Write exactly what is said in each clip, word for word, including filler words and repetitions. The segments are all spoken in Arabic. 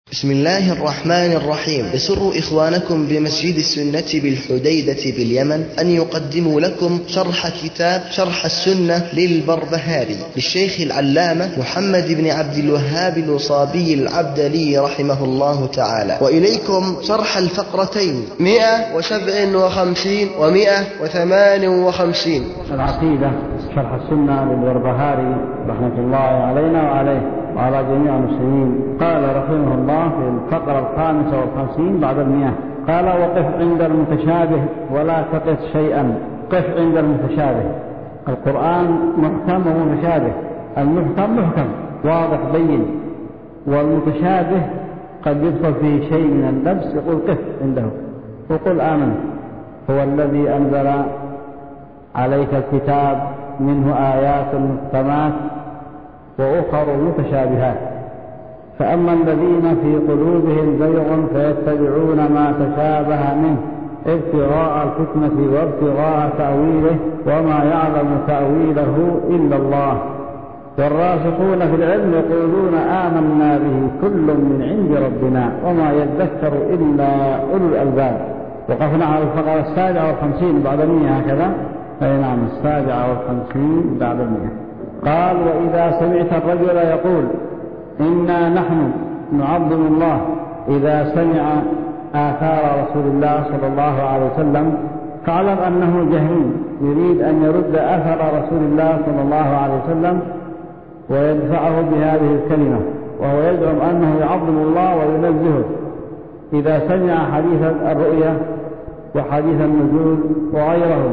بسم الله الرحمن الرحيم. يسر إخوانكم بمسجد السنة بالحديدة باليمن أن يقدموا لكم شرح كتاب شرح السنة للبربهاري للشيخ العلامة محمد بن عبد الوهاب الوصابي العبدلي رحمه الله تعالى. وإليكم شرح الفقرتين مئة وسبع وخمسين ومئة وثمان وخمسين. العقيدة شرح السنة للبربهاري رحمة الله علينا وعليه وعلى جميع المسلمين. قال رحمه الله في الفقرة الخامسة والخمسين بعد المئة، قال: وقف عند المتشابه ولا تقف شيئا. قف عند المتشابه. القرآن محكم ومتشابه. المحكم محكم واضح بين، والمتشابه قد يدخل فيه شيء من اللبس، يقول قف عنده وقل آمن. هو الذي أنزل عليك الكتاب منه آيات محكمات وأخر متشابهات، فأما الذين في قلوبهم زيغ فيتبعون ما تشابه منه ابتغاء الفتنة وابتغاء تأويله وما يعلم تأويله إلا الله، والراسخون في العلم يقولون آمنا به كل من عند ربنا وما يذكر إلا أولو الألباب. وقفنا على الفقرة السابعة والخمسين بعد المئة هكذا. أي نعم، السابعة والخمسين بعد المئة. قال: وإذا سمعت الرجل يقول إنا نحن نعظم الله إذا سمع آثار رسول الله صلى الله عليه وسلم فاعلم أنه جهمي يريد أن يرد أثر رسول الله صلى الله عليه وسلم ويدفعه بهذه الكلمة، وهو يزعم أنه يعظم الله وينزهه إذا سمع حديث الرؤيا وحديث النزول وغيره،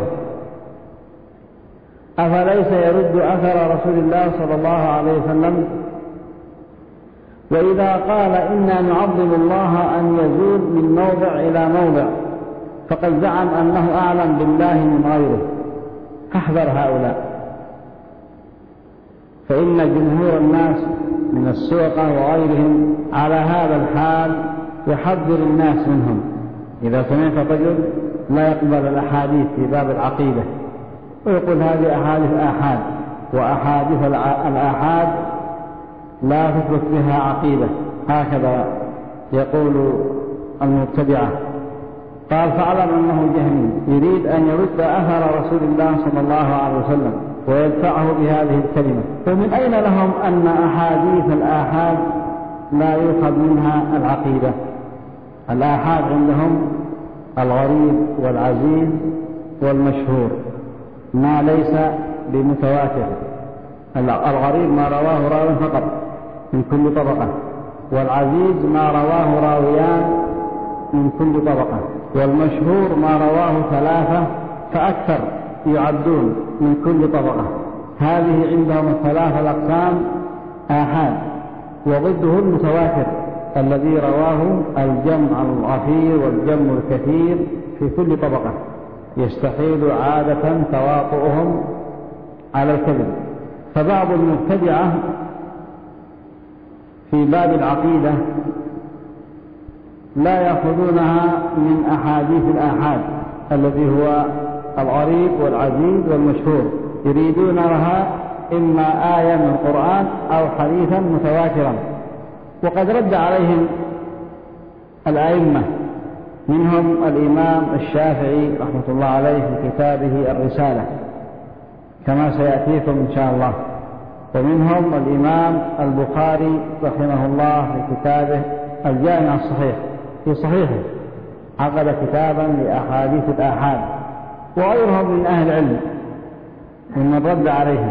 أفليس يرد أثر رسول الله صلى الله عليه وسلم؟ وإذا قال إنا نعظم الله أن يزول من موضع إلى موضع فقد زعم أنه أعلم بالله من غيره، فاحذر هؤلاء، فإن جمهور الناس من السوقة وغيرهم على هذا الحال يحذر الناس منهم. إذا سمعت رجل لا يقبل الأحاديث في باب العقيدة ويقول هذه أحاديث آحاد، وأحاديث الآحاد لا تثبت بها عقيدة، هكذا يقول المبتدعة. قال: فاعلم أنه جهمي يريد أن يرد أثر رسول الله صلى الله عليه وسلم ويدفعه بهذه الكلمة. فمن أين لهم أن أحاديث الآحاد لا يؤخذ منها العقيدة؟ الآحاد عندهم الغريب والعزيز والمشهور، ما ليس بمتواتر. الغريب ما رواه راو فقط من كل طبقة، والعزيز ما رواه راويان من كل طبقة، والمشهور ما رواه ثلاثة فأكثر يعدون من كل طبقة. هذه عندهم الثلاثة الأقسام آحاد، وضده المتواتر الذي رواه الجمع الغفير والجمع الكثير في كل طبقة، يستحيل عادة تواطؤهم على الكذب. فبعض المبتدعة في باب العقيدة لا يأخذونها من أحاديث الآحاد الذي هو الغريب والعزيز والمشهور، يريدون لها إما آية من القرآن أو حديثا متواترا. وقد رد عليهم الأئمة، منهم الإمام الشافعي رحمة الله عليه في كتابه الرسالة كما سيأتيكم إن شاء الله، ومنهم الإمام البخاري رحمه الله في كتابه الجامع الصحيح في صحيحه، عقد كتابا لأحاديث الآحاد، وغيرهم من أهل العلم ممن رد عليهم.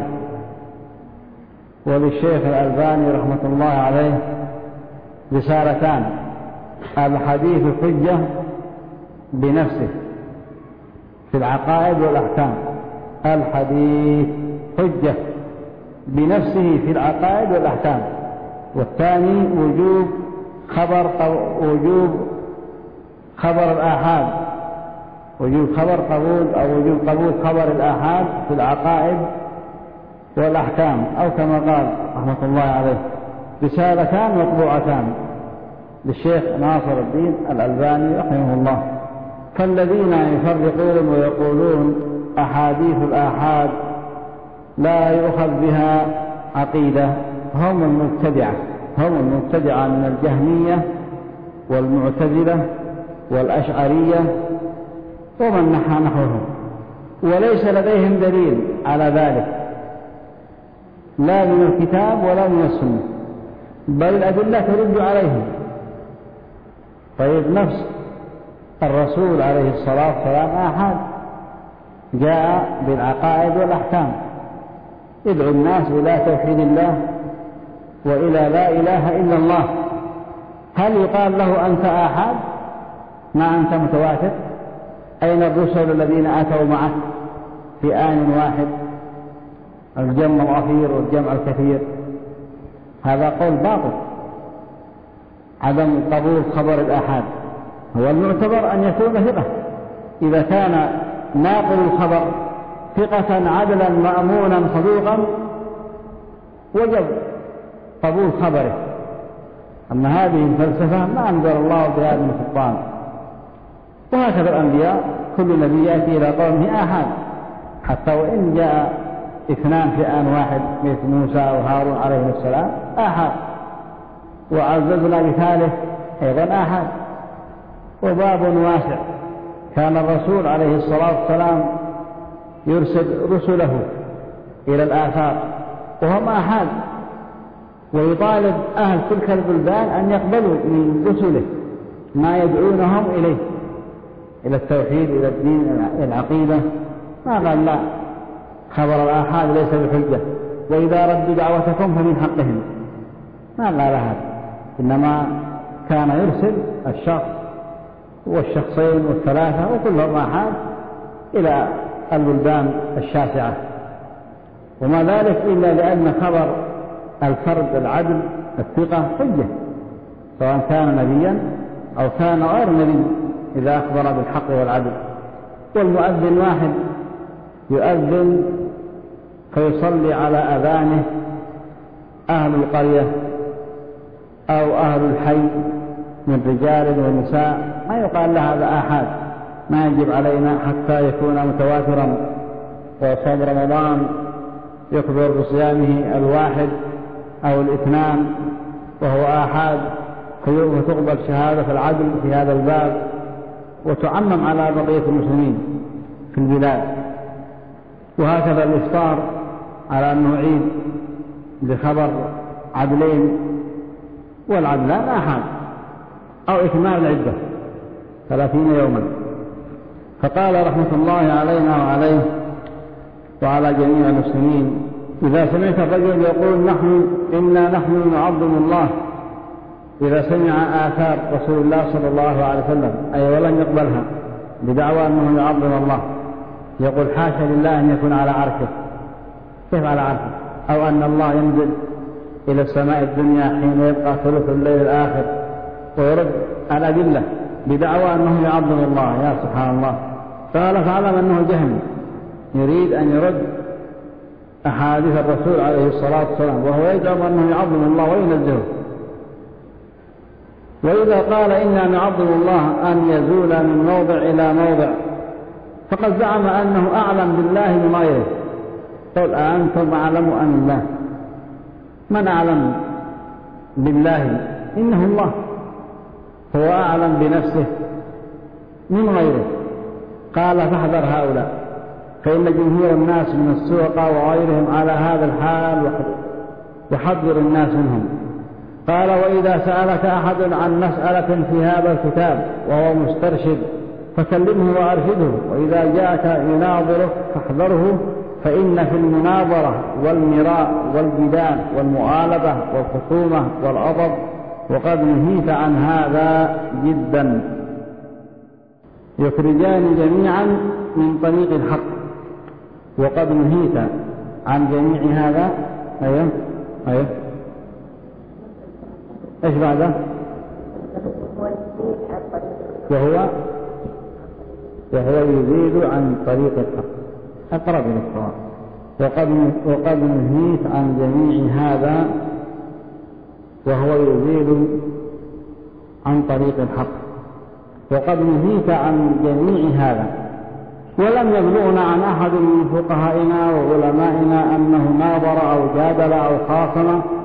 وللشيخ الألباني رحمة الله عليه رسالتان: الحديث حجة بنفسه في العقائد والأحكام، الحديث حجة بنفسه في العقائد والأحكام، والثاني وجوب خبر وجوب خبر الآحاد، وجوب خبر قبول أو وجوب قبول خبر الآحاد في العقائد والأحكام، أو كما قال رحمة الله عليه. رسالتان مطبوعتان للشيخ ناصر الدين الألباني رحمه الله. فالذين يفرقون ويقولون أحاديث الآحاد لا يؤخذ بها عقيدة هم المبتدعة، هم المبتدعة من الجهمية والمعتزلة والأشعرية ومن نحى نحوهم، وليس لديهم دليل على ذلك لا من الكتاب ولا من السنة، بل الأدلة ترد عليهم. طيب نفس الرسول عليه الصلاة والسلام آحاد، جاء بالعقائد والأحكام يدعو الناس إلى توحيد الله وإلى لا إله إلا الله. هل يقال له أنت آحاد ما أنت متواتر؟ أين الرسل الذين أتوا معك في آن واحد، الجمع الغفير والجمع الكثير؟ هذا قول باطل. عدم قبول خبر الآحاد هو المعتبر أن يكون ثقة، إذا كان ناقل الخبر ثقة عدلا مأمونا صدوقا وجب قبول خبره. أما هذه الفلسفة ما أنزل الله بهذا من سلطان. وهكذا الأنبياء كل نبي يأتي إلى قومه آحاد، حتى وإن جاء اثنان في آن واحد مثل موسى وهارون عليه السلام آحاد، وعززنا بثالث أيضا آحاد. وباب واسع، كان الرسول عليه الصلاة والسلام يرسل رسله إلى الآفاق وهم آحاد، ويطالب أهل تلك البلدان أن يقبلوا من رسله ما يدعونهم إليه، إلى التوحيد، إلى الدين، إلى العقيدة. ما قال لا، خبر الآحاد ليس بحجة، وإذا ردوا دعوتكم فمن حقهم، ما قال هذا. إنما كان يرسل الشخص والشخصين والثلاثة وكلهم آحاد إلى البلدان الشاسعة، وما ذلك إلا لأن خبر الفرد العدل الثقة حجة، سواء كان نبيا أو كان غير نبي إذا أخبر بالحق والعدل. والمؤذن واحد يؤذن فيصلي على أذانه أهل القرية أو أهل الحي من رجال ونساء، ما يقال له هذا آحاد، ما يجب علينا حتى يكون متواترا. وصوم رمضان يخبر بصيامه الواحد أو الاثنان وهو آحاد، فتقبل شهادة العدل في هذا الباب وتعمم على بقية المسلمين في البلاد. وهكذا الإفطار على أنه عيد بخبر عدلين، والعدلان آحاد، أو إكمال العدة ثلاثين يوما. فقال رحمة الله علينا وعليه وعلى جميع المسلمين: إذا سمعت الرجل يقول نحن إنا نحن نعظم الله، إذا سمع آثار رسول الله صلى الله عليه وسلم أي ولن يقبلها بدعوى أنه يعظم الله، يقول حاشا لله أن يكون على عرشه، كيف على عرشه؟ أو أن الله ينزل إلى السماء الدنيا حين يبقى ثلث الليل الآخر، ويرد الأدلة بدعوى أنه يعظم الله. يا سبحان الله. قال فاعلم أنه جهمي يريد أن يرد أحاديث الرسول عليه الصلاة والسلام، وهو يزعم أنه يعظم الله وينزهه. وإذا قال إنا نعظم الله أن يزول من موضع إلى موضع، فقد زعم أنه أعلم بالله من غيره. قل أأنتم أعلم أم الله؟ من أعلم بالله؟ إنه الله، هو أعلم بنفسه من غيره. قال فاحذر هؤلاء، فإن جمهور الناس من السوق وغيرهم على هذا الحال، وحذر الناس منهم. قال وإذا سألك أحد عن مسألة في هذا الكتاب وهو مسترشد فكلمه وأرشده، وإذا جاءك يناظرك فاحذره، فإن في المناظرة والمراء والجدال والمؤالبة والخصومة والغضب، وقد نهيت عن هذا جدا، يخرجان جميعا من طريق الحق. وقد نهيت عن جميع هذا. أيوه أيوه إيش بعده؟ وهو وهو يزيد عن طريق الحق، أقرب إلى الصواب. وقد وقد نهيت عن جميع هذا وهو يزيد عن طريق الحق. وقد نهيت عن جميع هذا، ولم يبلغنا عن أحد من فقهائنا وعلمائنا أنه ناظر أو جادل أو خاصم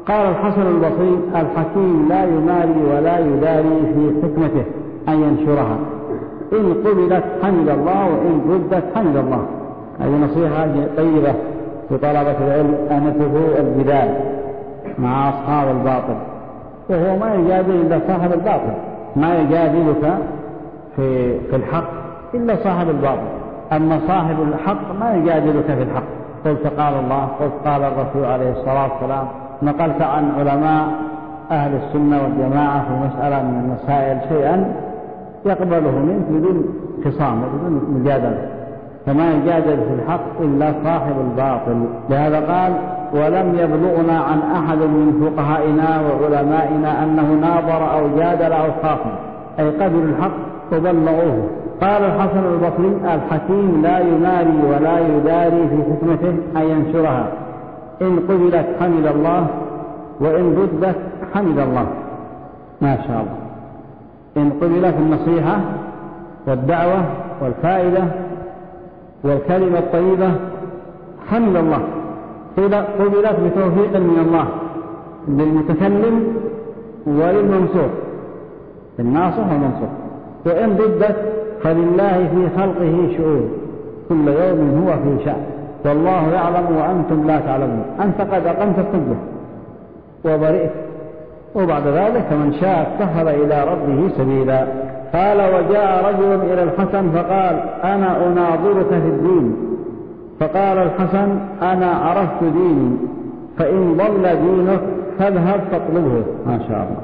قال الحسن البصري: الحكيم لا يماري ولا يداري في حكمته أن ينشرها، إن قبلت حمد الله وإن ردت حمد الله. هذه نصيحة طيبة لطلبة العلم أن يتركوا الجدال مع أصحاب الباطل، وهو ما يجادل إلا صاحب الباطل، ما يجادلك في في الحق إلا صاحب الباطل، أما صاحب الحق ما يجادلك في الحق. قلت قال الله، قلت قال الرسول عليه الصلاة والسلام، نقلت عن علماء أهل السنة والجماعة في مسألة من المسائل شيئا يقبله منك بدون خصام وبدون مجادلة، فما يجادل في الحق إلا صاحب الباطل. لهذا قال: ولم يبلغنا عن أحد من فقهائنا وعلمائنا أنه ناظر أو جادل أو خاصم، أي قبلوا الحق وبلغوه. قال الحسن البصري: الحكيم لا يماري ولا يداري في حكمته أن ينشرها، إن قبلت حمد الله وإن ردت حمد الله. ما شاء الله، إن قبلت النصيحة والدعوة والفائدة والكلمة الطيبة حمد الله، قبلت بتوفيق من الله للمتكلم وللمنصور، الناصح والمنصور. وإن ردت فلله في خلقه شؤون، كل يوم هو في شأن، والله يعلم وأنتم لا تعلمون. أنت قد أقمت الحجة وبرئت، وبعد ذلك من شاء اتخذ إلى ربه سبيلا. قال: وجاء رجل إلى الحسن فقال: أنا أناظرك في الدين. فقال الحسن: أنا عرفت ديني، فإن ضل دينك فاذهب فاطلبه. ما شاء الله.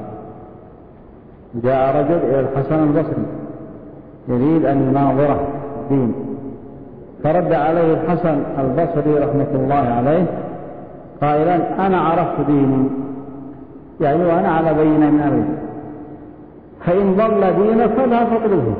جاء رجل إلى الحسن البصري يريد أن يناظره الدين، فرد عليه الحسن البصري رحمة الله عليه قائلا: أنا عرفت ديني، يعني وأنا على بينة من أمري، فإن ضل دينك فاذهب فاطلبه.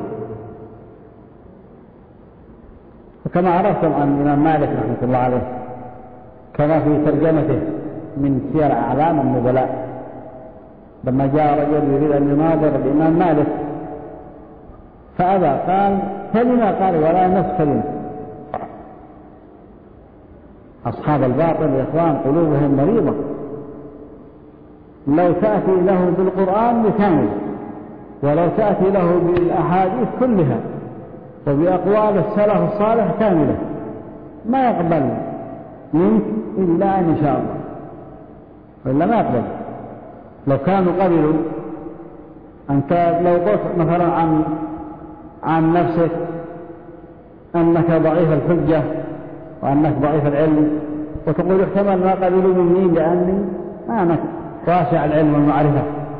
وكما عرفتم عن الإمام مالك رحمة الله عليه كما في ترجمته من سير أعلام النبلاء، لما جاء رجل يريد أن يناظر الإمام مالك فأبى، قال: كلمة، قال: ولا نصف كلمة. أصحاب الباطل يا إخوان قلوبهم مريضة، لو تأتي له بالقرآن بكامل، ولو تأتي له بالأحاديث كلها وبأقوال السلف الصالح كاملة، ما يقبل منك إلا إن شاء الله، وإلا ما يقبل. لو كانوا قبلوا، أنت لو قلت مثلا عن عن نفسك أنك ضعيف الحجة وأنك ضعيف العلم، وتقول احتمل ما قبلوا مني لأني أنا واسع العلم والمعرفة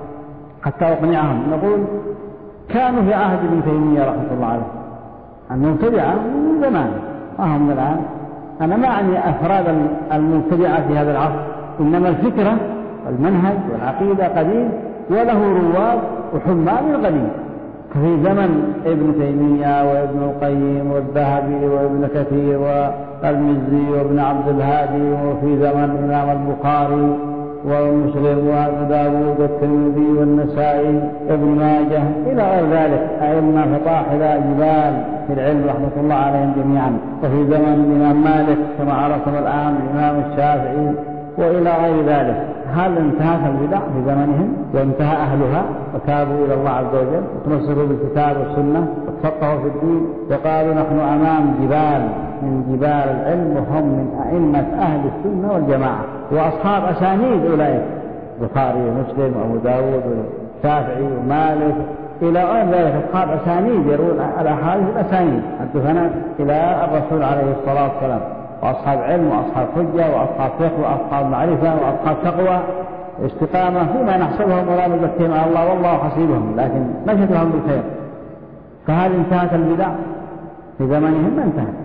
حتى أقنعهم، نقول كانوا في عهد ابن تيمية رحمة الله عليه المبتدعة من زمان، ما هم الآن. أنا ما أعني أفراد المبتدعة في هذا العصر، إنما الفكرة والمنهج والعقيدة قديم، وله رواد وحمال من قديم. في زمن ابن تيمية وابن القيم والذهبي وابن كثير والمزي وابن عبد الهادي، وفي زمن الإمام البخاري ومسلم وابو داود والترمذي والنسائي وابن ماجه إلى غير ذلك، أئمة فطاحلة جبال في العلم رحمة الله عليهم جميعا. وفي زمن الإمام مالك كما عرفنا الآن الإمام الشافعي وإلى غير ذلك. هل انتهت البدع في زمنهم وانتهى أهلها وتابوا إلى الله عز وجل وتمسكوا بالكتاب والسنة وتفقهوا في الدين وقالوا نحن أمام جبال من جبال العلم، وهم من أئمة أهل السنة والجماعة وأصحاب أسانيد أولئك، البخاري ومسلم وأبو داود والشافعي ومالك إلى غير ذلك، أصحاب أسانيد يرون الأحاديث الأسانيد الدفنة إلى الرسول عليه الصلاة والسلام، وأصحاب علم وأصحاب حجة وأصحاب فقه وأصحاب معرفة وأصحاب تقوى استقامة فيما نحسبهم ولا نزكيهم على الله والله حسيبهم، لكن نشهدهم بالخير. فهل انتهت البدع في زمانهم؟ ما انتهت.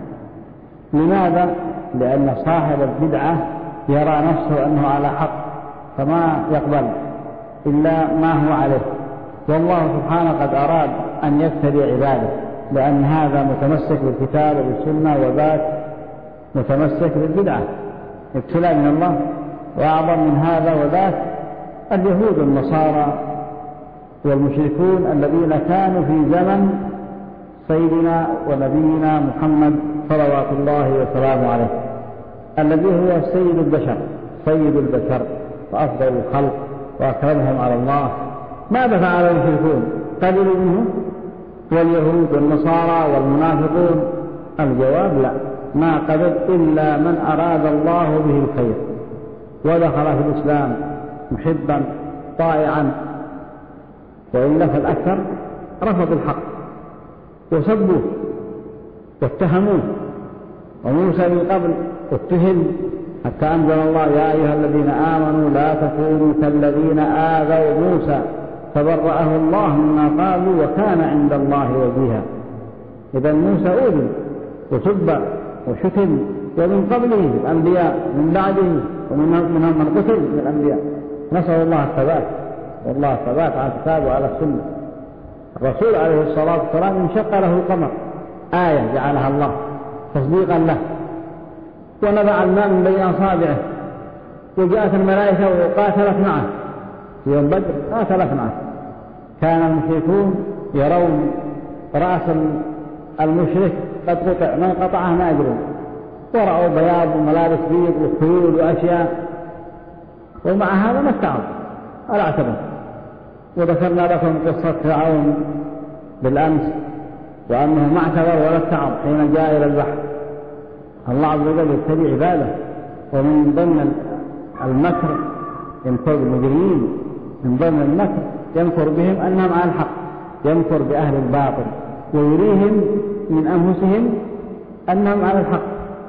لماذا؟ لأن صاحب البدعة يرى نفسه أنه على حق، فما يقبل إلا ما هو عليه، والله سبحانه قد أراد أن يبتلي عباده، لأن هذا متمسك بالكتاب وبالسنة وذاك متمسك بالبدعة، ابتلاء من الله. وأعظم من هذا وذاك اليهود والنصارى والمشركون الذين كانوا في زمن سيدنا ونبينا محمد صلوات الله وسلامه عليه، الذي هو سيد البشر سيد البشر وأفضل الخلق وأكرمهم على الله. ماذا فعل المشركون؟ قبلوا منهم واليهود والنصارى والمنافقون؟ الجواب لا، ما قبل إلا من أراد الله به الخير ودخل في الإسلام محبا طائعا، وإلا فالأكثر رفضوا الحق وسبوه واتهموه. وموسى من قبل اتهم حتى أنزل الله يا أيها الذين آمنوا لا تكونوا كالذين آذوا موسى فبرأه الله مما قالوا وكان عند الله وجيها. إذا موسى أوذي وسب وشتم، ومن قبله الأنبياء من بعده ومنهم من قتل من الأنبياء. نسأل الله الثبات، والله الثبات على الكتاب وعلى السنة. الرسول عليه الصلاة والسلام انشق له القمر، آية جعلها الله تصديقا له، ونبع الماء من بين أصابعه، وجاءت الملائكة وقاتلت معه في يوم بدر، قاتلت معه. كان المشركون يرون رأس المشرك قد قطع، من قطعه ما يدرون، ورأوا بياض وملابس بيض وخيول وأشياء، ومع هذا ما استعرض ولا اعتبر. وذكرنا لكم قصة فرعون بالأمس، وأنه ما اعتبر ولا استعرض حين جاء إلى البحر. الله عز وجل يتبع عباده، ومن ضمن المكر يمكر بالمجرمين، من ضمن المكر يمكر بهم أنهم على الحق، يمكر بأهل الباطل ويريهم من أنفسهم أنهم على الحق.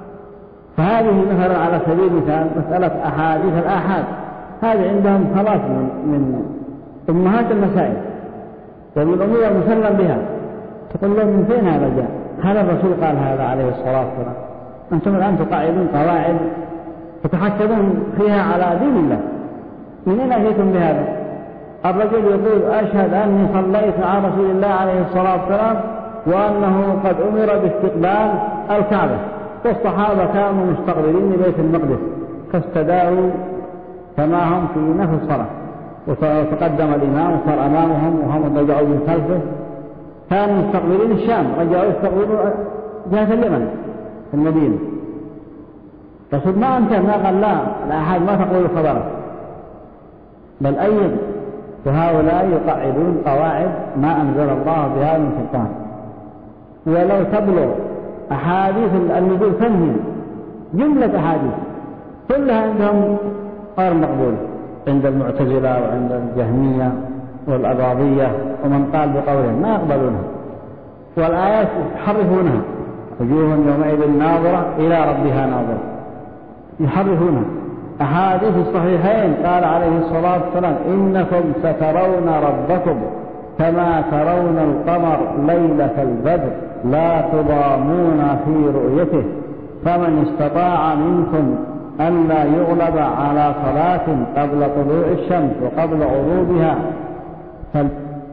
فهذه مثلا على سبيل المثال مسألة أحاديث الآحاد، هذه عندهم خلاص من, من أمهات المسائل ومن الأمور المسلم بها. تقول لهم من فين هذا جاء؟ هذا الرسول قال هذا عليه الصلاة والسلام. أنتم الآن تقاعدون قواعد تتحكمون فيها على دين الله، من أين أتيتم بهذا؟ الرجل يقول أشهد أني صليت مع رسول الله عليه الصلاة والسلام وأنه قد أمر باستقبال الكعبة، والصحابة كانوا مستقبلين بيت المقدس فاستداروا كما هم في نفس الصلاة، وتقدم الإمام وصار أمامهم وهم رجعوا من خلفه. كانوا مستقبلين الشام، رجعوا يستقبلون جهة اليمن في المدينة. رسول ما أنتهى، ما قال لا الأحد ما تقول خبره، بل أيضا وهؤلاء يقعدون قواعد ما أنزل الله بها من سلطان. ولو تبلغ أحاديث النزول ثانية جملة أحاديث كلها عندهم غير مقبولة، عند المعتزلة وعند الجهمية والأباضية ومن قال بقولهم ما يقبلونها، والآيات يحرفونها، وجوه يومئذ ناظرة إلى ربها ناظرة، يحرفونها. أحاديث الصحيحين قال عليه الصلاة والسلام إنكم سترون ربكم كما ترون القمر ليلة البدر لا تضامون في رؤيته، فمن استطاع منكم أن لا يغلب على صلاة قبل طلوع الشمس وقبل غروبها فل...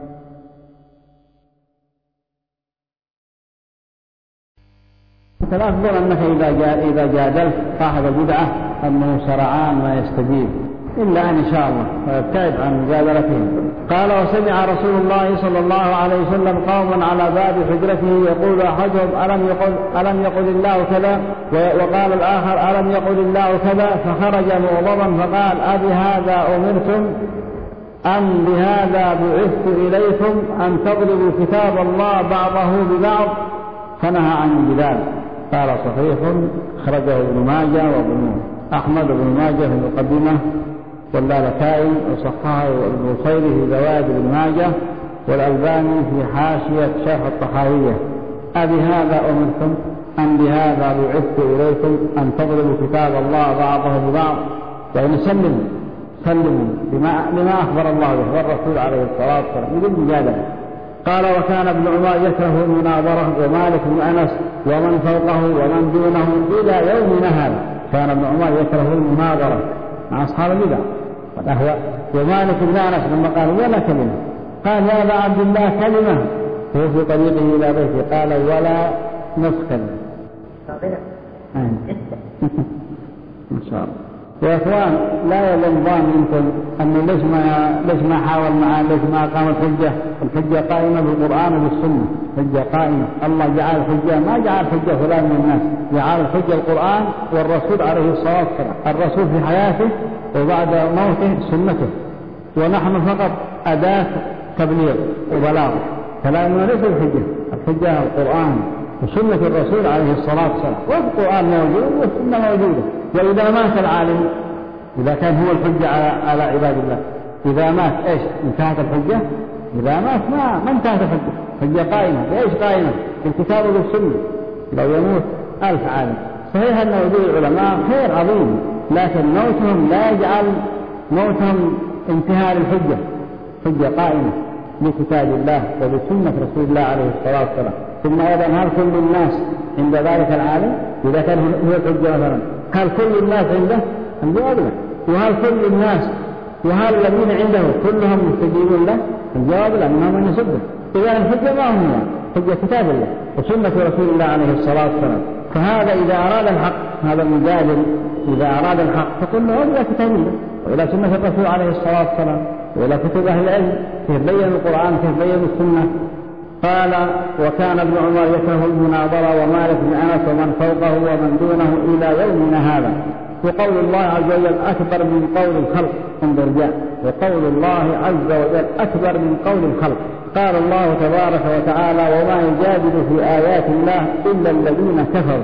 تلافظ أنك إذا جادلت صاحب البدعة أنه سرعان ما يستجيب إلا أن شاء الله ويبتعد عن مجادلتهم. قال وسمع رسول الله صلى الله عليه وسلم قوما على باب حجرته يقول أحدهم ألم يقل, ألم يقل الله كذا، وقال الآخر ألم يقل الله كذا، فخرج مغضبا فقال أبي هذا أمرتم أم بهذا بعثت إليكم أن تضربوا كتاب الله بعضه ببعض، فنهى عن الجدال. قال صحيح خرجه ابن ماجه وابن أحمد بن ماجه في المقدمة، واللالكائي وصححه ابن الخير في زوائد ابن ماجه، والألباني في حاشية شرح الطحاوية. أبي هذا أمرتم أم بهذا بعثت إليكم أن تضربوا كتاب الله بعضه ببعض، يعني سلموا سلموا بما, بما أخبر الله به والرسول عليه الصلاة والسلام بدون مجادلة. قال وكان ابن عمر يكره المناظرة، ومالك بن أنس ومن فوقه ومن دونه إلى يومنا هذا. كان ابن عمر يكره المناظرة مع أصحاب البدع والأهواء. ومالك بن أنس لما قال ولا كلمة قال يا أبا عبد الله كلمة، وهو في طريقه إلى بيته قال ولا نصف كلمة. إن شاء الله. يا إخوان لا يظن ظان منكم أنه ليش ما ليش ما حاول معاه، ليش ما قام الحجة. الحجة قائمة بالقرآن وبالسنة، حجة قائمة. الله جعل الحجة، ما جعل الحجة فلان من الناس، جعل الحجة القرآن والرسول عليه الصلاة والسلام. الرسول في حياته وبعد موته سنته، ونحن فقط أداة تبليغ وبلاغ. كلامنا ليس الحجة، الحجة القرآن وسنة الرسول عليه الصلاة والسلام، والقرآن موجود والسنة موجودة. وإذا مات العالم، إذا كان هو الحجة على, على عباد الله، إذا مات إيش انتهت الحجة؟ إذا مات ما ما انتهت الحجة، حجة قائمة. ليش قائمة؟ بالكتاب وبالسنة. لو يموت ألف عالم، صحيح أن وجود العلماء خير عظيم، لكن موتهم لا يجعل موتهم انتهاء الحجة. حجة قائمة بكتاب الله وبسنة رسول الله عليه الصلاة والسلام. ثم أيضا هل كل الناس عند ذلك العالم؟ إذا كان هو الحجة مثلا، هل كل الناس عنده؟ الجواب لا. وهل كل الناس وهل الذين عنده كلهم مستجيبون له؟ الجواب لا، منهم من يصدق. إذا الحجة ما هو حجة كتاب الله وسنة رسول الله عليه الصلاة والسلام. فهذا إذا أراد الحق، هذا المجادل إذا أراد الحق فقل له إلى كتاب الله وإلى سنة الرسول عليه الصلاة والسلام وإلى كتب أهل العلم كيف بين القرآن كيف بين السنة. قال: وكان ابن عمر يكره المناظرة ومالك بن أنس ومن فوقه ومن دونه إلى يومنا هذا. وقول الله عز وجل أكبر من قول الخلق، انظر جاء، وقول الله عز وجل أكبر من قول الخلق. قال الله تبارك وتعالى: وما يجادل في آيات الله إلا الذين كفروا.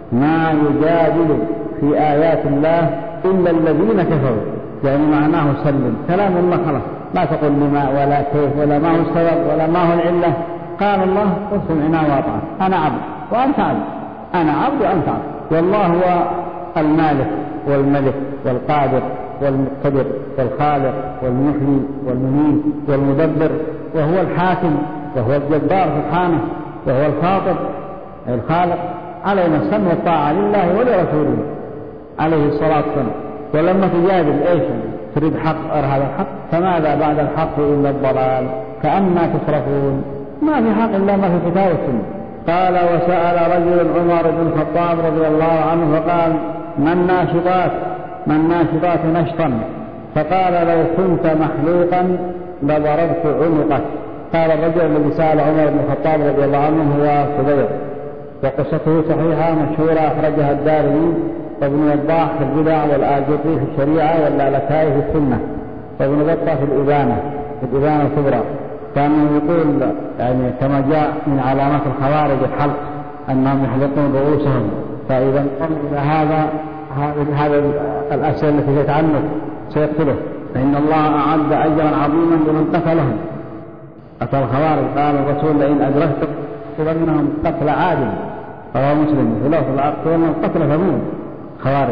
ما يجادل في آيات الله إلا الذين كفروا، يعني معناه سلم، كلام الله خلاص، لا تقل لما ولا كيف ولا ما هو السبب ولا ما هو العلة. قال الله: سمعنا وأطعنا، أنا عبد وأنت عبد، أنا عبد وأنت عبد. والله هو المالك والملك والقادر والمقتدر والخالق والمحيي والمميت والمدبر، وهو الحاكم وهو الجبار سبحانه، وهو الخاطب الخالق. علينا السمع والطاعة لله ولرسوله عليه الصلاة والسلام. ولما تجادل ايش تريد حق هذا الحق، فماذا بعد الحق إلا الضلال، فأما تصرفون؟ ما في حق إلا ما في الكتاب والسنة. قال: وسأل رجل عمر بن الخطاب رضي الله عنه فقال: ما الناشطات ما الناشطات نشطا؟ فقال: لو كنت مخلوقا لضربت عنقك. قال الرجل الذي سأل عمر بن الخطاب رضي الله عنه هو صبير، وقصته صحيحة مشهورة أخرجها الدارمي وابن وضاح في البدع والآجري في الشريعة واللالكائي في السنة وابن بطة في الإبانة في الإبانة الكبرى. كان يقول يعني كما جاء من علامات الخوارج الحلق أنهم يحلقون رؤوسهم. فإذا انظر إلى هذا هذا الأسئلة التي تتعنف سيقتله، فإن الله أعد أجرا عظيما لمن قتلهم. أتى الخوارج قال الرسول: لئن أدركتم فإنهم قتل عادل. رواه مسلم. في لفظ العقل قتل ثمود خوارج،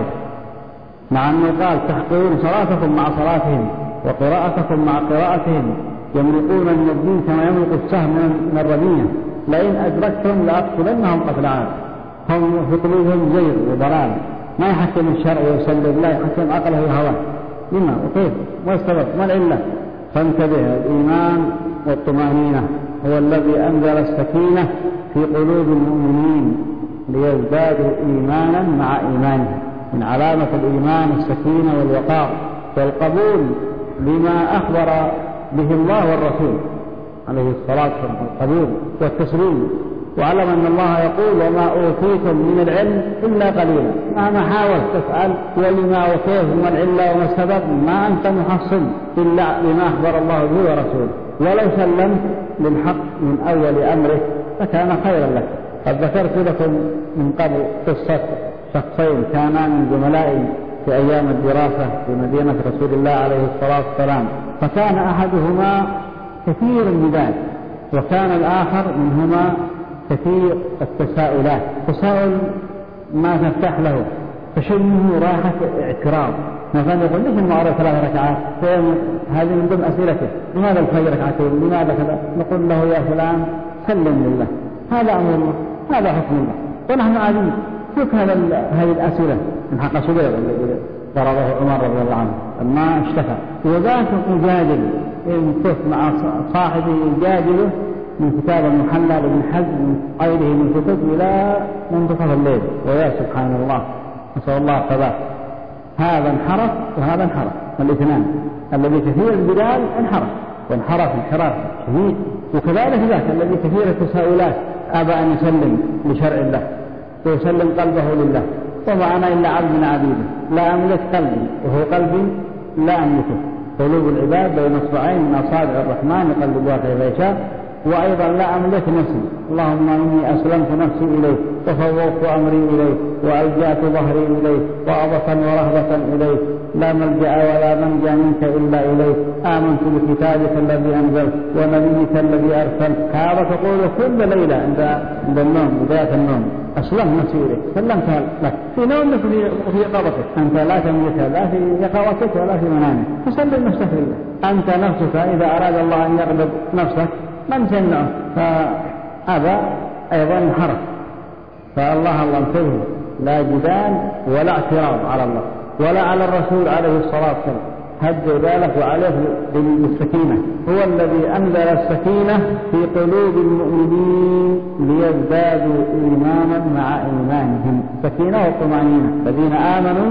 مع أنه قال: تحقرون صلاتكم مع صلاتهم وقراءتكم مع قراءتهم، يمرقون من الدين كما يمرق السهم من الرمية. لئن أدركتم لأقتلنهم قتل عاد. هم في قلوبهم زيغ وضلال، ما يحكم الشرع ويسلم، لا يحكم عقله وهواه. لما وكيف ما السبب ما العلة؟ فانتبه. الإيمان والطمأنينة هو الذي أنزل السكينة في قلوب المؤمنين ليزدادوا إيمانا مع إيمانهم. من علامة الإيمان السكينة والوقار والقبول بما أخبر به الله والرسول عليه الصلاة والسلام، القبول والتسليم. واعلم أن الله يقول: وما أوتيتم من العلم إلا قليلا. مهما حاولت تسأل ولما وكيف وما العلة وما السبب، ما أنت محصل إلا بما أخبر الله به ورسوله. ولو سلمت للحق من أول أمره فكان خيرا لك. قد ذكرت لكم من قبل قصة شخصين كانا من زملائي في أيام الدراسة في مدينة رسول الله عليه الصلاة والسلام. فكان أحدهما كثير الجدال، وكان الآخر منهما كثير التساؤلات. تساؤل ما تفتح له، فشمه راحة اعتراض. مثلا يقول: ليش المعرض ثلاث ركعات؟ هذه من ضمن أسئلته: لماذا الفجر ركعتين؟ لماذا كذا؟ نقول له: يا فلان سلم لله، هذا أمر الله، هذا حكم الله، ونحن عادين. شوف هذا هذه الأسئلة من حق صبير الذي ضربه عمر رضي الله عنه ما اشتكى. وذاك يجادل يمكث مع صاحبه يجادله من كتاب المحلى لابن حزم من غيره من كتب إلى منتصف الليل. ويا سبحان الله، نسأل الله الثبات. هذا انحرف وهذا انحرف، الاثنان. الذي كثير الجدال انحرف وانحرف انحراف شديد، وكذلك ذاك الذي كثير التساؤلات أبى أن يسلم لشرع الله ويسلم قلبه لله. وما أنا إلا عبد من عبيده لا أملك قلبي وهو قلبي لا أملكه. قلوب العباد بين اصبعين من أصابع الرحمن يقلبها كيف يشاء. وأيضا لا أملك نفسي، اللهم إني أسلمت نفسي إليك وفوضت أمري إليك وألجأت ظهري إليك وعظة ورهبة إليك، لا ملجأ ولا منجا منك إلا إليك. آمنت بكتابك الذي أنزلت ونبيك الذي أرسلت. هذا تقول كل ليلة عند النوم بداية النوم أسلمت نفسي إليك، سلمتها لك في نومك وفي يقظتك، أنت لا تملكها لا في يقظتك ولا في منامك، فسلم نفسك لله. أنت نفسك إذا أراد الله أن يغضب نفسك من سمعه فأبى أيضا انحرف. فالله الله انتبه، لا جدال ولا اعتراض على الله ولا على الرسول عليه الصلاة والسلام. هدوا ذلك وعليه بالسكينة. هو الذي أنزل السكينة في قلوب المؤمنين ليزدادوا إيمانا مع إيمانهم. سكينة والطمأنينة. الذين آمنوا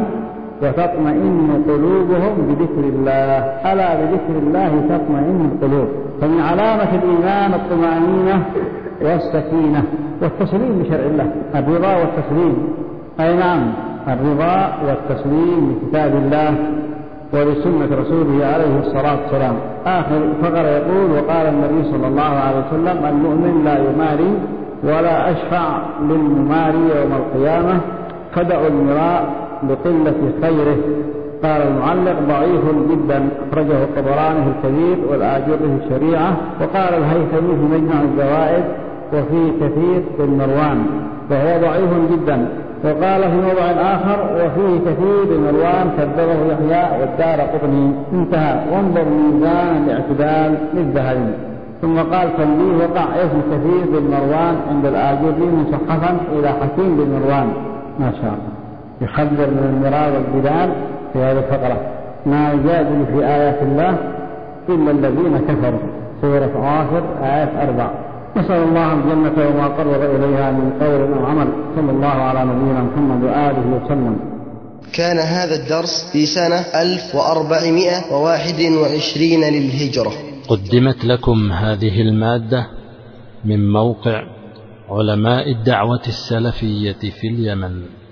وتطمئن قلوبهم بذكر الله، ألا بذكر الله تطمئن القلوب. فمن علامة الإيمان الطمأنينة والسكينة والتسليم لشرع الله، الرضا والتسليم. أي نعم، الرضا والتسليم لكتاب الله ولسنة رسوله عليه الصلاة والسلام. آخر فقرة يقول: وقال النبي صلى الله عليه وسلم: المؤمن لا يماري ولا أشفع للمماري يوم القيامة، فدعوا المراء لقلة خيره. قال المعلق: ضعيف جدا، أخرجه الطبراني في الكبير والآجري في الشريعة. وقال الهيثمي في مجمع الزوائد: وفي كثير بن مروان، وهو ضعيف جدا. وقال في موضع آخر: وفيه كثير بن مروان كذبه يحيى والدارقطني. انتهى. وانظر ميزان الاعتدال للذهبي. ثم قال: تنبيه: وقع اسم كثير بن مروان عند الآجري مصحفا إلى حكيم بن مروان. ما شاء الله، يحذر من المراء والجدال في هذه الفقرة. ما يجادل في آيات الله إلا الذين كفروا. سورة غافر آية أربع. نسأل الله الجنة وما قرب إليها من قول أو عمل. صلى الله على نبينا محمد وآله وسلم. كان هذا الدرس في سنة ألف وأربعمائة وواحد وعشرين للهجرة. قدمت لكم هذه المادة من موقع علماء الدعوة السلفية في اليمن.